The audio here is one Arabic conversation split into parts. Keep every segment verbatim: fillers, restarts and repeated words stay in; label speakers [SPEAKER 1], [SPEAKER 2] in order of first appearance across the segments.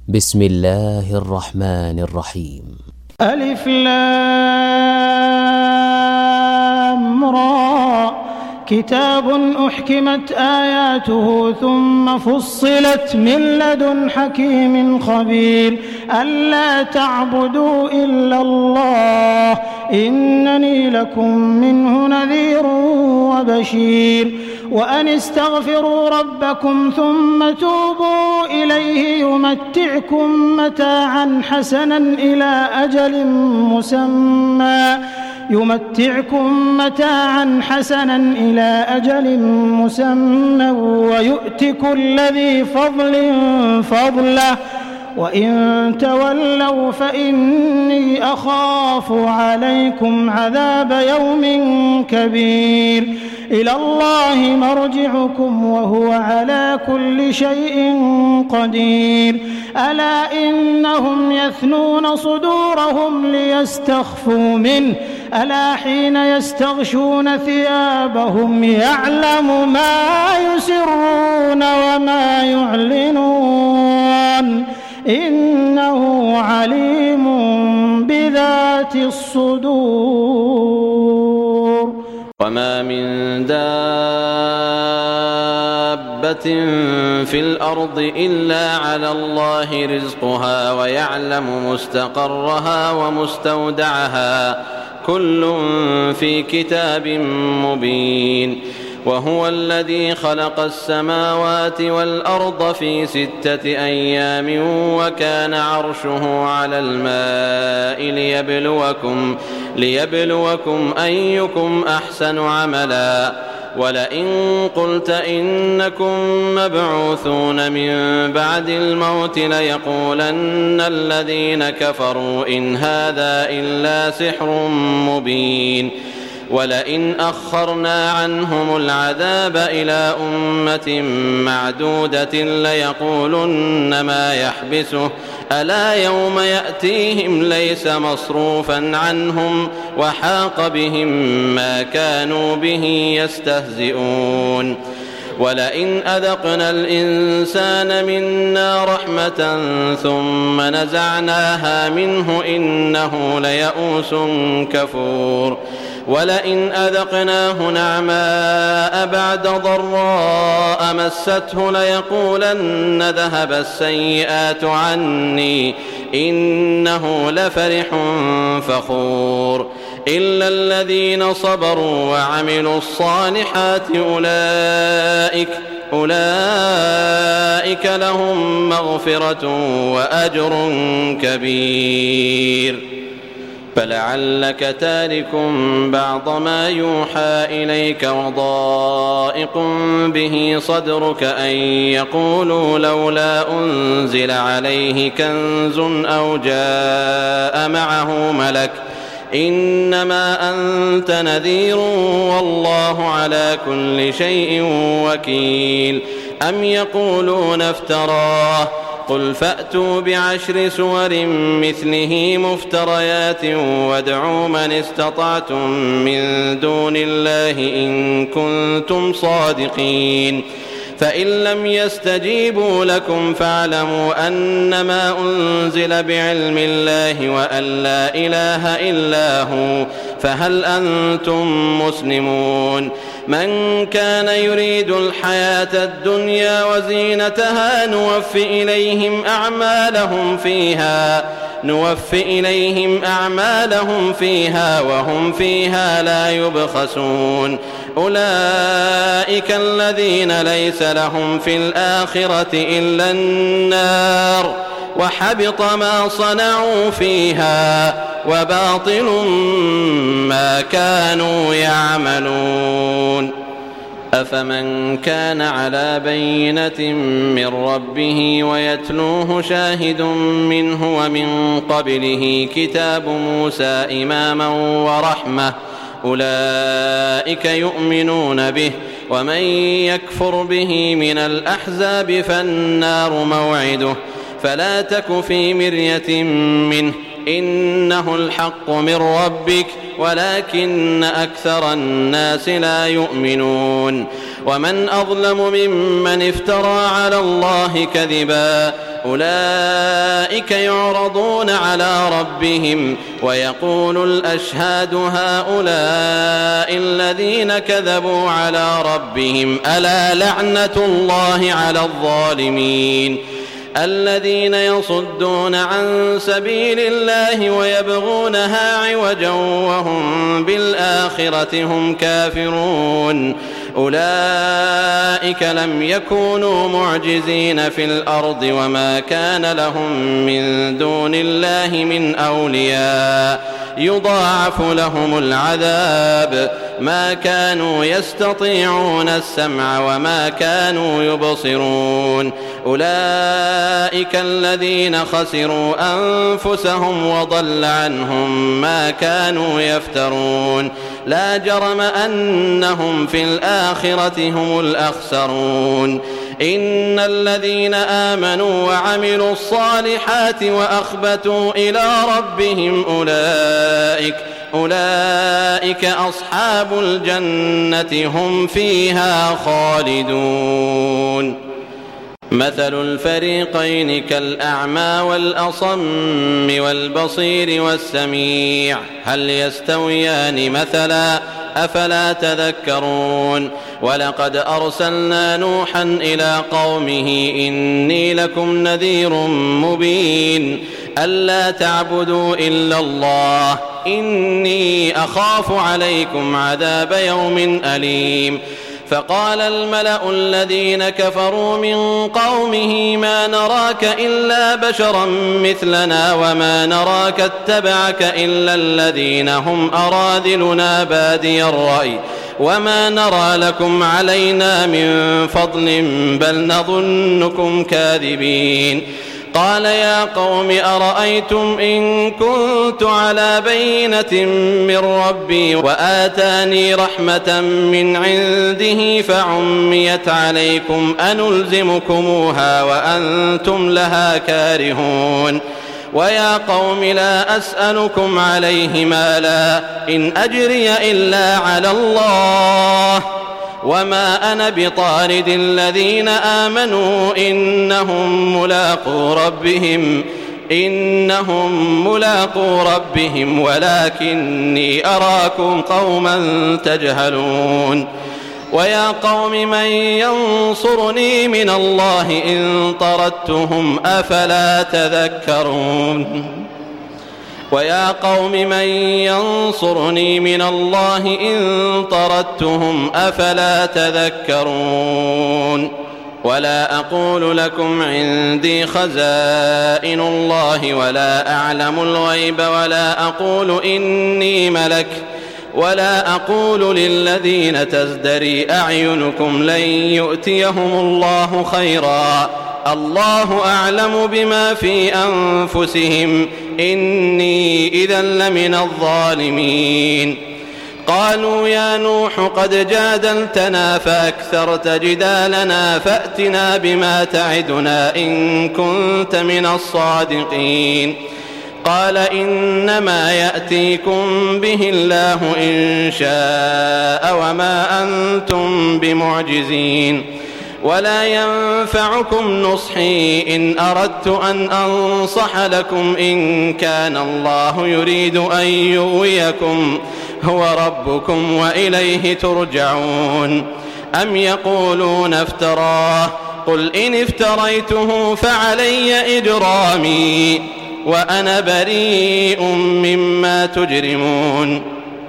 [SPEAKER 1] بسم الله الرحمن الرحيم.
[SPEAKER 2] ألف لام را كتاب أحكمت آياته ثم فصلت من لدن حكيم خبير ألا تعبدوا إلا الله إنني لكم منه نذير وبشير وأن استغفروا ربكم ثم توبوا إليه يمتعكم متاعا حسنا إلى أجل مسمى يمتعكم متاعا حسنا إلى أجل مسمى ويؤت كل ذي فضل فضله وإن تولوا فإني أخاف عليكم عذاب يوم كبير إلى الله مرجعكم وهو على كل شيء قدير ألا إنهم يثنون صدورهم ليستخفوا منه ألا حين يستغشون ثيابهم يعلم ما يسرون وما يعلنون إنه عليم بذات الصدور.
[SPEAKER 3] وما من دابة في الأرض إلا على الله رزقها ويعلم مستقرها ومستودعها كل في كتاب مبين. وهو الذي خلق السماوات والأرض في ستة أيام وكان عرشه على الماء ليبلوكم, ليبلوكم أيكم أحسن عملا ولئن قلت إنكم مبعوثون من بعد الموت ليقولن الذين كفروا إن هذا إلا سحر مبين. ولئن أخرنا عنهم العذاب إلى أمة معدودة ليقولن ما يحبسه ألا يوم يأتيهم ليس مصروفا عنهم وحاق بهم ما كانوا به يستهزئون. ولئن أذقنا الإنسان منا رحمة ثم نزعناها منه إنه ليئوس كفور. ولئن أذقناه نعماء بعد ضراء مسته ليقولن ذهب السيئات عني إنه لفرح فخور. إلا الذين صبروا وعملوا الصالحات أولئك, أولئك لهم مغفرة وأجر كبير. فلعلك تارك بعض ما يوحى إليك وضائق به صدرك أن يقولوا لولا أنزل عليه كنز أو جاء معه ملك إنما أنت نذير والله على كل شيء وكيل. أم يقولون افتراه قل فأتوا بعشر سور مثله مفتريات وادعوا من استطعتم من دون الله إن كنتم صادقين. فإن لم يستجيبوا لكم فاعلموا أنما أنزل بعلم الله وأن لا إله إلا هو فهل أنتم مسلمون. من كان يريد الحياة الدنيا وزينتها نوفي إليهم أعمالهم فيها نوفي إليهم أعمالهم فيها وهم فيها لا يبخسون. أولئك الذين ليس لهم في الآخرة إلا النار وحبط ما صنعوا فيها وباطل ما كانوا يعملون. أفمن كان على بينة من ربه ويتلوه شاهد منه ومن قبله كتاب موسى إماما ورحمة أولئك يؤمنون به ومن يكفر به من الأحزاب فالنار موعده فلا تك في مرية منه إنه الحق من ربك ولكن أكثر الناس لا يؤمنون. ومن أظلم ممن افترى على الله كذبا أولئك يعرضون على ربهم ويقول الأشهاد هؤلاء الذين كذبوا على ربهم ألا لعنة الله على الظالمين الذين يصدون عن سبيل الله ويبغونها عوجا وهم بالآخرة هم كافرون أولئك لم يكونوا معجزين في الأرض وما كان لهم من دون الله من أولياء يضاعف لهم العذاب ما كانوا يستطيعون السمع وما كانوا يبصرون أولئك الذين خسروا أنفسهم وضل عنهم ما كانوا يفترون لا جرم أنهم في الآخرة هم الأخسرون إن الذين آمنوا وعملوا الصالحات وأخبتوا إلى ربهم أولئك أولئك أصحاب الجنة هم فيها خالدون مثل الفريقين كالأعمى والأصم والبصير والسميع هل يستويان مثلا أفلا تذكرون ولقد أرسلنا نوحا إلى قومه إني لكم نذير مبين ألا تعبدوا إلا الله إني أخاف عليكم عذاب يوم أليم فقال الملأ الذين كفروا من قومه ما نراك إلا بشرا مثلنا وما نراك اتبعك إلا الذين هم أراذلنا بادي الرأي وما نرى لكم علينا من فضل بل نظنكم كاذبين قال يا قوم أرأيتم إن كنت على بينة من ربي وآتاني رحمة من عنده فعميت عليكم أنلزمكموها وأنتم لها كارهون ويا قوم لا أسألكم عليه مالا إن أجري إلا على الله وما أنا بطارد الذين آمنوا إنهم ملاقو ربهم إنهم ملاقو ربهم ولكني أراكم قوما تجهلون ويا قوم من ينصرني من الله إن طردتهم أفلا تذكرون ويا قوم من ينصرني من الله إن طردتهم أفلا تذكرون ولا أقول لكم عندي خزائن الله ولا أعلم الغيب ولا أقول إني ملك ولا أقول للذين تزدري أعينكم لن يؤتيهم الله خيرا الله أعلم بما في أنفسهم إني إذا لمن الظالمين قالوا يا نوح قد جادلتنا فأكثرت جدالنا فأتنا بما تعدنا إن كنت من الصادقين قال إنما يأتيكم به الله إن شاء وما أنتم بمعجزين ولا ينفعكم نصحي إن أردت أن أنصح لكم إن كان الله يريد أن يغويكم هو ربكم وإليه ترجعون أم يقولون افتراه قل إن افتريته فعلي إجرامي وأنا بريء مما تجرمون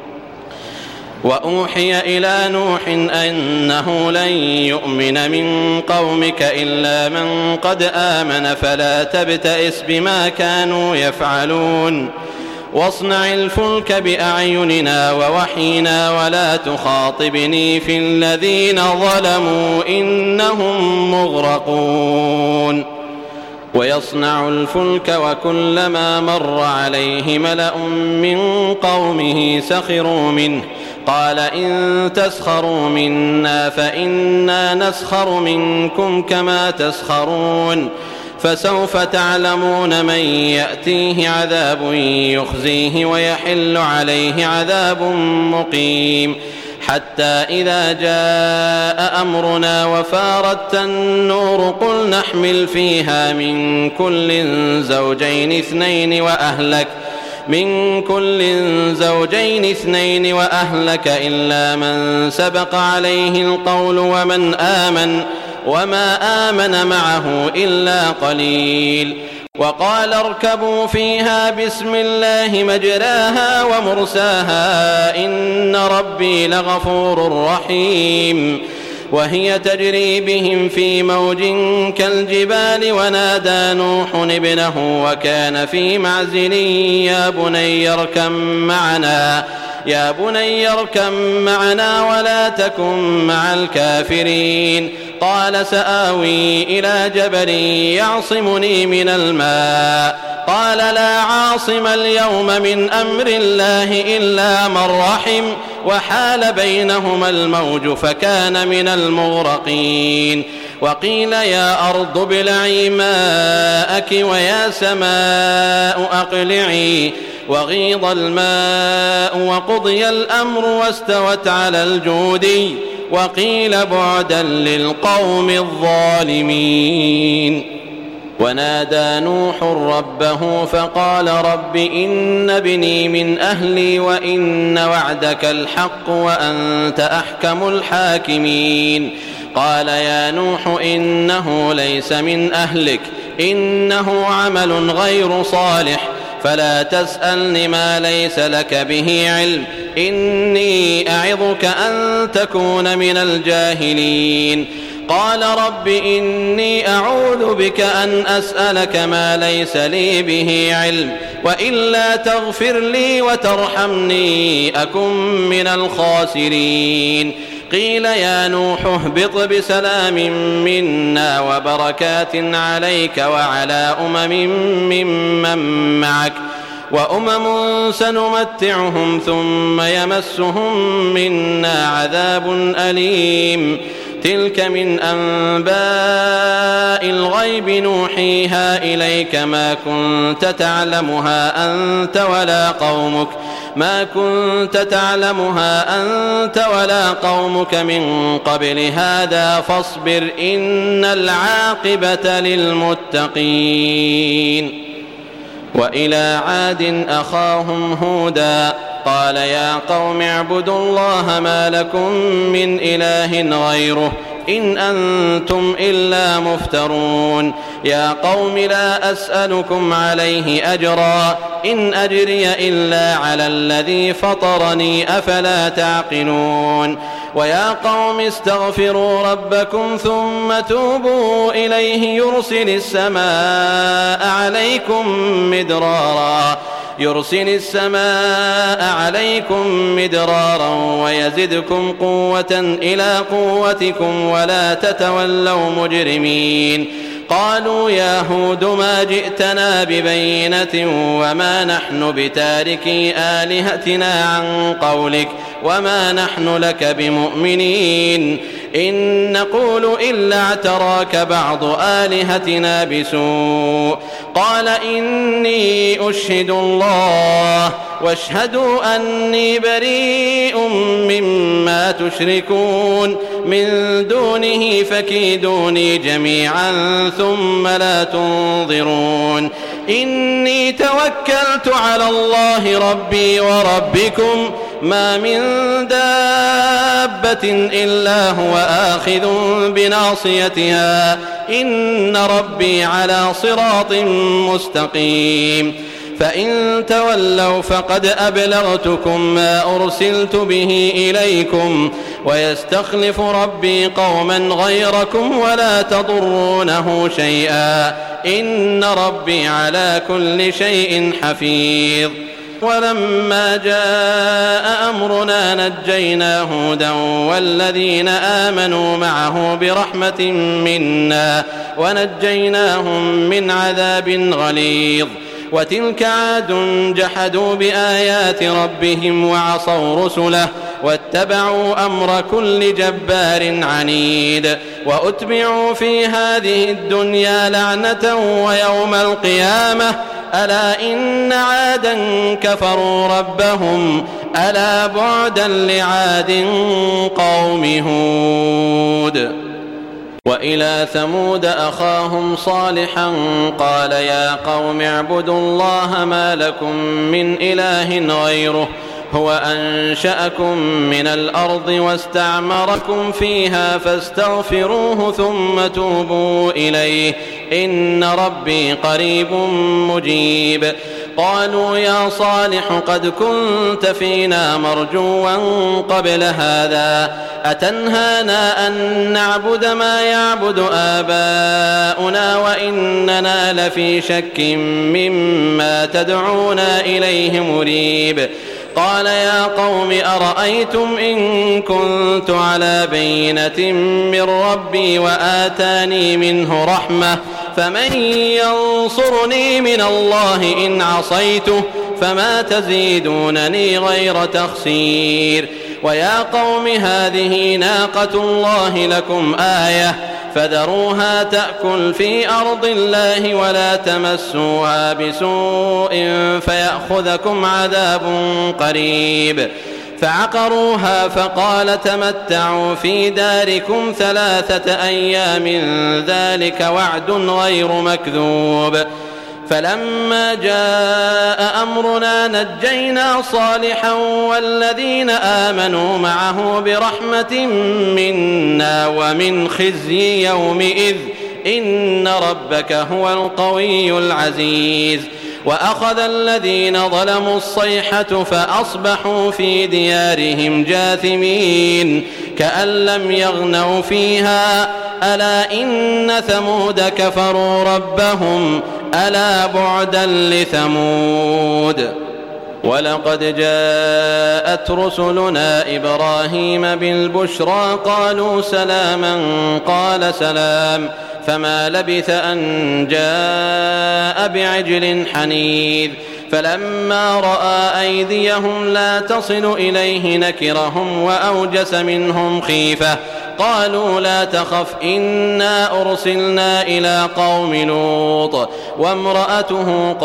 [SPEAKER 3] وأوحي إلى نوح أنه لن يؤمن من قومك إلا من قد آمن فلا تبتئس بما كانوا يفعلون واصنع الفلك بأعيننا ووحينا ولا تخاطبني في الذين ظلموا إنهم مغرقون ويصنع الفلك وكلما مر عليه ملأ من قومه سخروا منه قال إن تسخروا منا فإنا نسخر منكم كما تسخرون فسوف تعلمون من يأتيه عذاب يخزيه ويحل عليه عذاب مقيم حتى إذا جاء أمرنا وفارت النور قل نحمل فيها من كل زوجين اثنين وأهلك من كل زوجين اثنين وأهلك إلا من سبق عليه القول ومن آمن وما آمن معه إلا قليل. وقال اركبوا فيها بسم الله مجراها ومرساها إن ربي لغفور رحيم. وهي تجري بهم في موج كالجبال ونادى نوح ابنه وكان في معزل يا بني اركب معنا يا بني اركب معنا ولا تكن مع الكافرين. قال سآوي إلى جبل يعصمني من الماء قال لا عاصم اليوم من أمر الله إلا من رحم وحال بينهما الموج فكان من المغرقين. وقيل يا أرض ابلعي ماءك ويا سماء أقلعي وغيض الماء وقضي الأمر واستوت على الجودي وقيل بعدا للقوم الظالمين. ونادى نوح ربه فقال رب إن ابني من أهلي وإن وعدك الحق وأنت أحكم الحاكمين. قال يا نوح إنه ليس من أهلك إنه عمل غير صالح فلا تسألني ما ليس لك به علم إني أعظك أن تكون من الجاهلين. قال رب إني أعوذ بك أن أسألك ما ليس لي به علم وإلا تغفر لي وترحمني أكن من الخاسرين. قيل يا نوح اهبط بسلام منا وبركات عليك وعلى أمم ممن معك وأمم سنمتعهم ثم يمسهم منا عذاب أليم. تلك من أنباء الغيب نوحيها إليك ما كنت تعلمها أنت ولا قومك ما كنت تعلمها أنت ولا قومك من قبل هذا فاصبر إن العاقبة للمتقين. وإلى عاد أخاهم هودا قال يا قوم اعبدوا الله ما لكم من إله غيره إن أنتم إلا مفترون. يا قوم لا أسألكم عليه أجرا إن أجري إلا على الذي فطرني أفلا تعقلون. ويا قوم استغفروا ربكم ثم توبوا إليه يرسل السماء عليكم مدرارا يرسل السماء عليكم مدرارا ويزدكم قوة إلى قوتكم ولا تتولوا مجرمين. قالوا يا هود ما جئتنا ببينة وما نحن بتاركي آلهتنا عن قولك وما نحن لك بمؤمنين إن نقول إلا اعتراك بعض آلهتنا بسوء. قال إني أشهد الله واشهدوا أني بريء مما تشركون من دونه فكيدوني جميعا ثم لا تنظرون. إني توكلت على الله ربي وربكم ما من دابة إلا هو آخذ بناصيتها إن ربي على صراط مستقيم. فإن تولوا فقد أبلغتكم ما أرسلت به إليكم ويستخلف ربي قوما غيركم ولا تضرونه شيئا إن ربي على كل شيء حفيظ. ولما جاء أمرنا نجينا هودا والذين آمنوا معه برحمة منا ونجيناهم من عذاب غليظ. وتلك عاد جحدوا بآيات ربهم وعصوا رسله واتبعوا أمر كل جبار عنيد. وأتبعوا في هذه الدنيا لعنة ويوم القيامة ألا إن عادا كفروا ربهم ألا بعدا لعاد قوم هود. وإلى ثمود أخاهم صالحا قال يا قوم اعبدوا الله ما لكم من إله غيره هو أنشأكم من الأرض واستعمركم فيها فاستغفروه ثم توبوا إليه إن ربي قريب مجيب. قالوا يا صالح قد كنت فينا مرجوا قبل هذا أتنهانا أن نعبد ما يعبد آباؤنا وإننا لفي شك مما تدعونا إليه مريب. قال يا قوم أرأيتم إن كنت على بينة من ربي وآتاني منه رحمة فمن ينصرني من الله إن عصيته فما تزيدونني غير تخسير. ويا قوم هذه ناقة الله لكم آية فذروها تأكل في أرض الله ولا تمسوها بسوء فيأخذكم عذاب قريب. فعقروها فقال تمتعوا في داركم ثلاثة أيام ذلك وعد غير مكذوب. فلما جاء أمرنا نجينا صالحا والذين آمنوا معه برحمة منا ومن خزي يومئذ إن ربك هو القوي العزيز. وأخذ الذين ظلموا الصيحة فأصبحوا في ديارهم جاثمين كأن لم يغنوا فيها ألا إن ثمود كفروا ربهم ألا بعدا لثمود. ولقد جاءت رسلنا إبراهيم بالبشرى قالوا سلاما قال سلام فما لبث أن جاء بعجل حنيذ. فلما رأى أيديهم لا تصل إليه نكرهم وأوجس منهم خيفة قالوا لا تخف إنا أرسلنا إلى قوم لوط وامرأته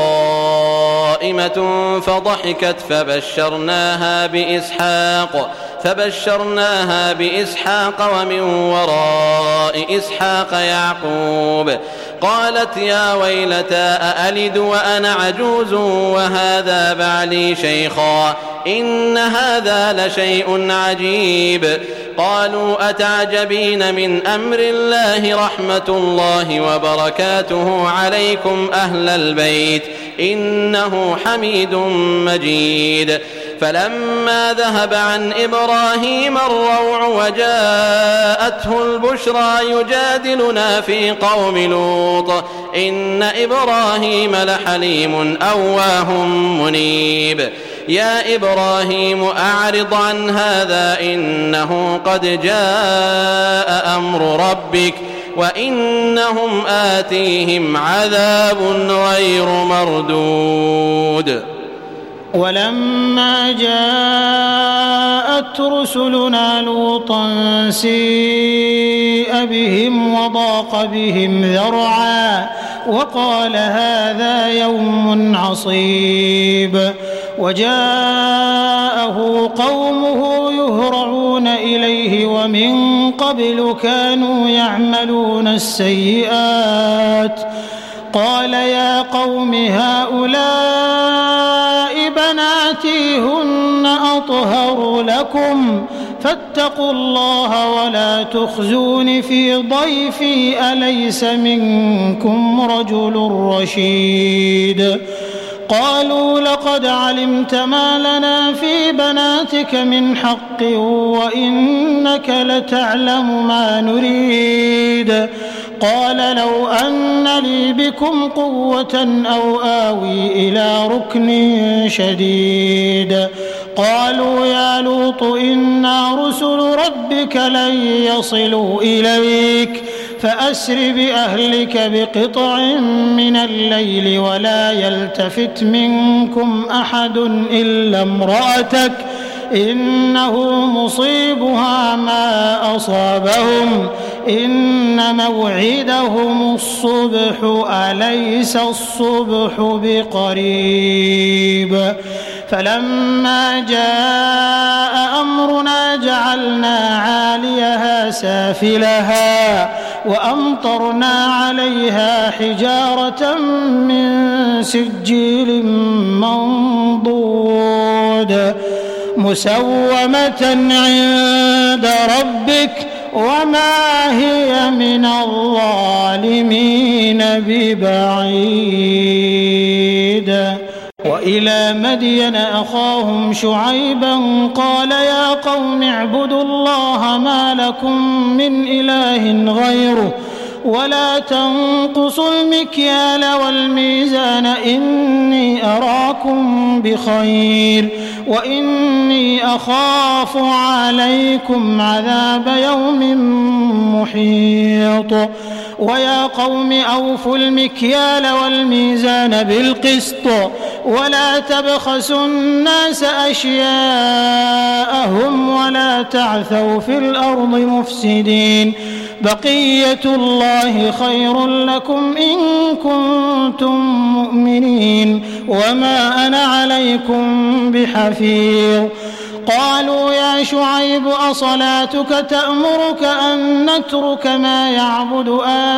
[SPEAKER 3] قائمة فضحكت فبشرناها بإسحاق فبشرناها بإسحاق ومن وراء إسحاق يعقوب. قالت يا ويلتى أألد وأنا عجوز وهذا بعلي شيخا إن هذا لشيء عجيب. قالوا أتعجبين من أمر الله رحمة الله وبركاته عليكم أهل البيت إنه حميد مجيد. فلما ذهب عن إبراهيم الروع وجاءته البشرى يجادلنا في قوم لوط إن إبراهيم لحليم أواه منيب. يا إبراهيم أعرض عن هذا إنه قد جاء أمر ربك وإنهم آتيهم عذاب غير مردود.
[SPEAKER 2] ولما جاءت رسلنا لوطا سيء بهم وضاق بهم ذرعا وقال هذا يوم عصيب. وجاءه قومه يهرعون إليه ومن قبل كانوا يعملون السيئات قال يا قوم هؤلاء بناتي هن أطهر لكم فاتقوا الله ولا تخزون في ضيفي أليس منكم رجل رشيد. قالوا لقد علمت ما لنا في بناتك من حق وإنك لتعلم ما نريد. قال لو أن لي بكم قوة أو آوي إلى ركن شديد. قالوا يا لوط إنا رسل ربك لن يصلوا إليك فأسر بأهلك بقطع من الليل ولا يلتفت منكم أحد إلا امرأتك إنه مصيبها ما أصابهم إن موعدهم الصبح أليس الصبح بقريب. فلما جاء أمرنا جعلنا عاليها سافلها وأمطرنا عليها حجارة من سجيل منضود مسومة عند ربك وما هي من الظالمين ببعيد. وإلى مدين أخاهم شعيبا قال يا قوم اعبدوا الله ما لكم من إله غيره ولا تنقصوا المكيال والميزان إني أراكم بخير وإني أخاف عليكم عذاب يوم محيط. ويا قوم أوفوا المكيال والميزان بالقسط ولا تبخسوا الناس أشياءهم ولا تعثوا في الأرض مفسدين بقية الله خير لكم إن كنتم مؤمنين وما أنا عليكم بحفيظ. قالوا يا شعيب أصلاتك تأمرك أن نترك ما يعبد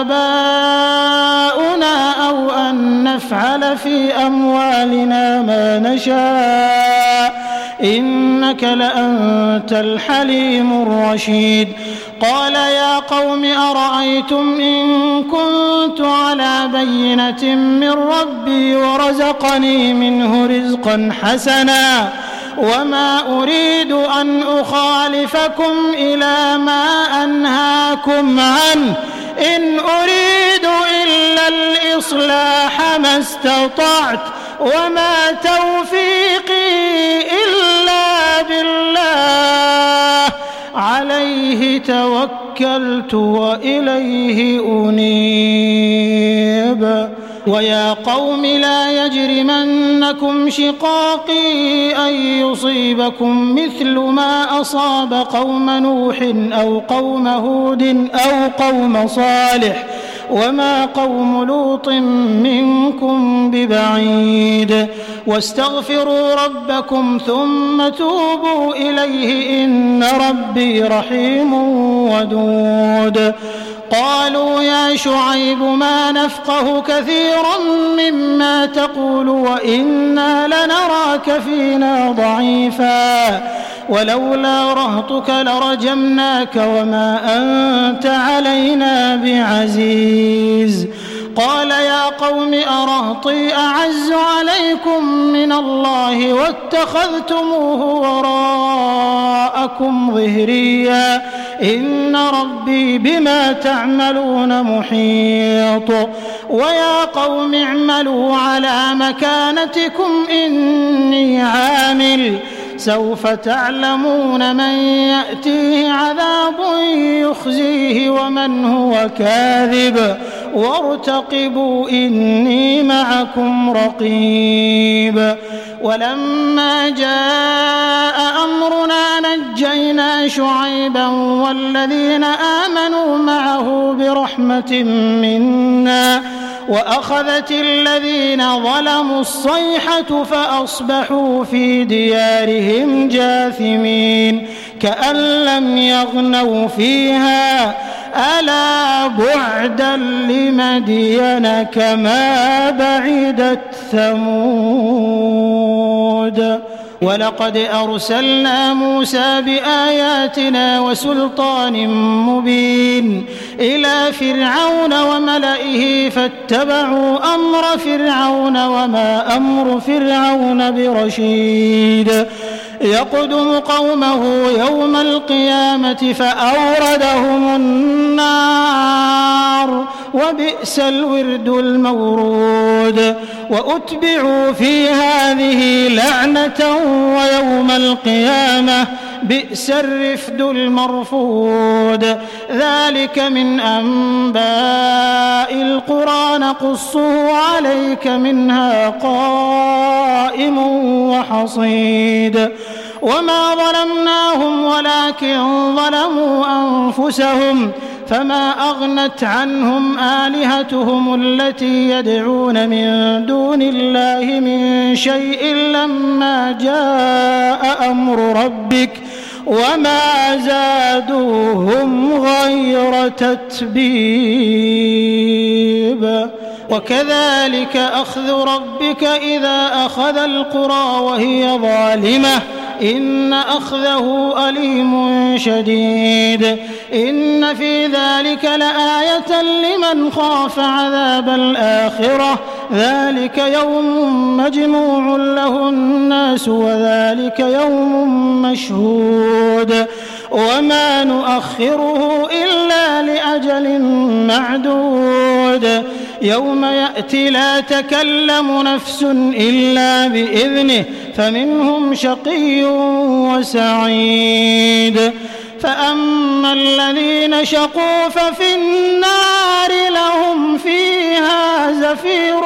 [SPEAKER 2] آباؤنا أو أن نفعل في أموالنا ما نشاء إنك لأنت الحليم الرشيد. قال يا قوم أرأيتم إن كنت على بينة من ربي ورزقني منه رزقا حسنا وما أريد أن أخالفكم إلى ما أنهاكم عنه إن أريد إلا الإصلاح ما استطعت وما توفيقي إلا بالله عليه توكلت وإليه أنيب. ويا قوم لا يجرمنكم شقاقي أن يصيبكم مثل ما أصاب قوم نوح أو قوم هود أو قوم صالح وما قوم لوط منكم ببعيد. واستغفروا ربكم ثم توبوا إليه إن ربي رحيم ودود. قالوا يا شعيب ما نفقه كثيرا مما تقول وإنا لنراك فينا ضعيفا ولولا رهطك لرجمناك وما أنت علينا بعزيز. قال يا قوم أرهطي أعز عليكم من الله واتخذتموه وراءكم ظهريا إن ربي بما تعملون محيط. ويا قوم اعملوا على مكانتكم إني عامل سوف تعلمون من يأتيه عذاب يخزيه ومن هو كاذب وارتقبوا إني معكم رقيب. ولما جاء أمرنا نجينا شعيبا والذين آمنوا معه برحمة منا وأخذت الذين ظلموا الصيحة فأصبحوا في ديارهم جاثمين كأن لم يغنوا فيها ألا بعدا لمدين كما بعدت ثمود. ولقد أرسلنا موسى بآياتنا وسلطان مبين إلى فرعون وملئه فاتبعوا أمر فرعون وما أمر فرعون برشيد. يقدم قومه يوم القيامة فأوردهم النار وبئس الورد المورود. وأتبعوا في هذه لعنة ويوم القيامة بئس الرفد المرفود. ذلك من أنباء القرى نقصه عليك منها قائم وحصيد. وما ظلمناهم ولكن ظلموا أنفسهم فما أغنت عنهم آلهتهم التي يدعون من دون الله من شيء لما جاء أمر ربك وما زادوهم غير تتبيب. وكذلك أخذ ربك إذا أخذ القرى وهي ظالمة إن أخذه أليم شديد. إن في ذلك لآية لمن خاف عذاب الآخرة ذلك يوم مجموع له الناس وذلك يوم مشهود وما نؤخره إلا لأجل معدود يوم يأتي لا تكلم نفس إلا بإذنه فمنهم شقي وسعيد. فأما الذين شقوا ففي النار لهم فيها زفير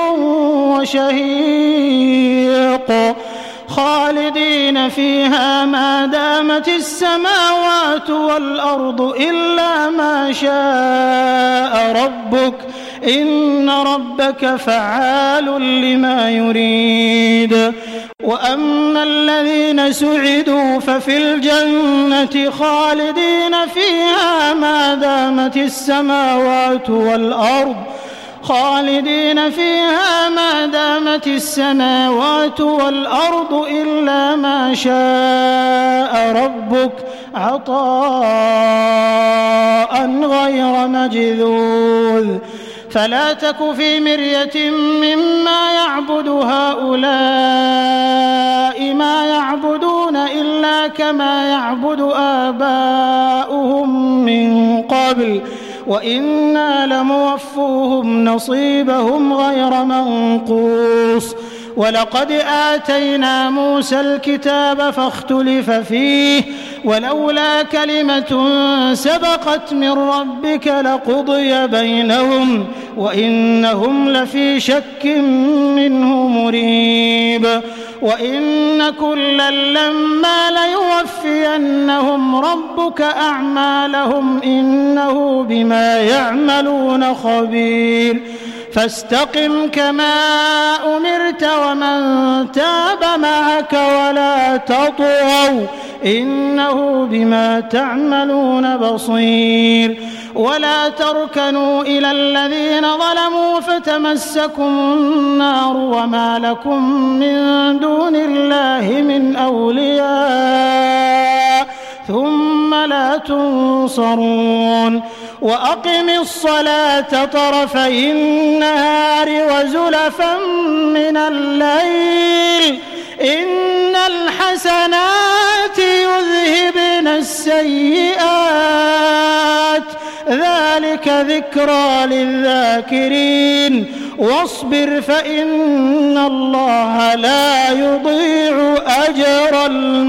[SPEAKER 2] وشهيق خالدين فيها ما دامت السماوات والأرض إلا ما شاء ربك إن ربك فعال لما يريد. وأما الذين سعدوا ففي الجنة خالدين فيها ما دامت السماوات والأرض خالدين فيها ما دامت السماوات والأرض إلا ما شاء ربك عطاء غير مجذوذ. فلا تك في مرية مما يعبد هؤلاء ما يعبدون إلا كما يعبد آباؤهم من قبل وإنا لموفوهم نصيبهم غير منقوص. ولقد آتينا موسى الكتاب فاختلف فيه ولولا كلمة سبقت من ربك لقضي بينهم وإنهم لفي شك منه مريب. وإن كلا لما ليوفينهم ربك أعمالهم إنه بما يعملون خبير. فاستقم كما أمرت ومن تاب معك ولا تطغوا إنه بما تعملون بصير. ولا تركنوا إلى الذين ظلموا فتمسكم النار وما لكم من دون الله من أولياء ثم لا تنصرون. وأقم الصلاة طرفي النهار وزلفا من الليل إن الحسنات يذهبن السيئات ذلك ذكرى للذاكرين. واصبر فإن الله لا يضيع أجر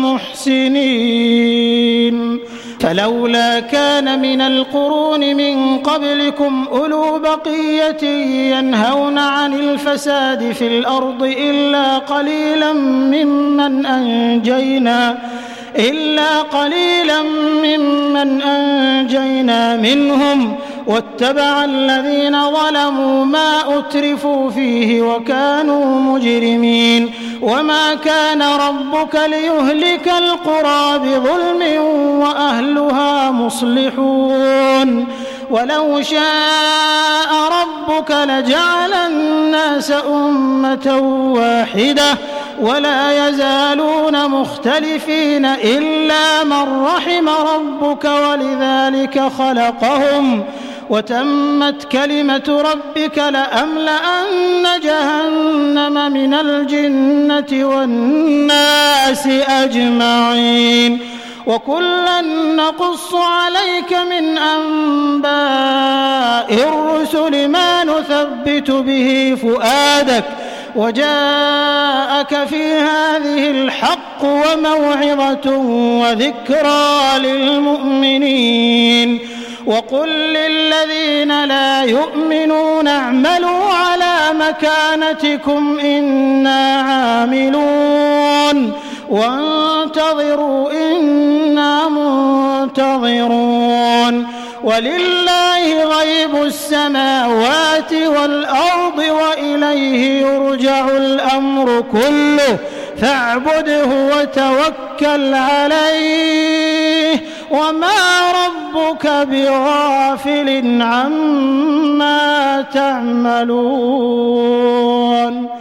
[SPEAKER 2] المحسنين. فلولا كان من القرون من قبلكم أولو بقية ينهون عن الفساد في الأرض إلا قليلا ممن أنجينا إلا قليلا ممن أنجينا منهم واتبع الذين ظلموا ما أترفوا فيه وكانوا مجرمين. وما كان ربك ليهلك القرى بظلم وأهلها مصلحون. ولو شاء ربك لجعل الناس أمة واحدة ولا يزالون مختلفين إلا من رحم ربك ولذلك خلقهم وتمت كلمة ربك لأملأن جهنم من الجنة والناس أجمعين. وكلا نقص عليك من أنباء الرسل ما نثبت به فؤادك وجاءك في هذه الحق وموعظة وذكرى للمؤمنين. وقل للذين لا يؤمنون اعملوا على مكانتكم إنا عاملون وانتظروا إنا منتظرون. ولله غيب السماوات والأرض وإليه يرجع الأمر كله فاعبده وتوكل عليه وما ربك بغافل عما تعملون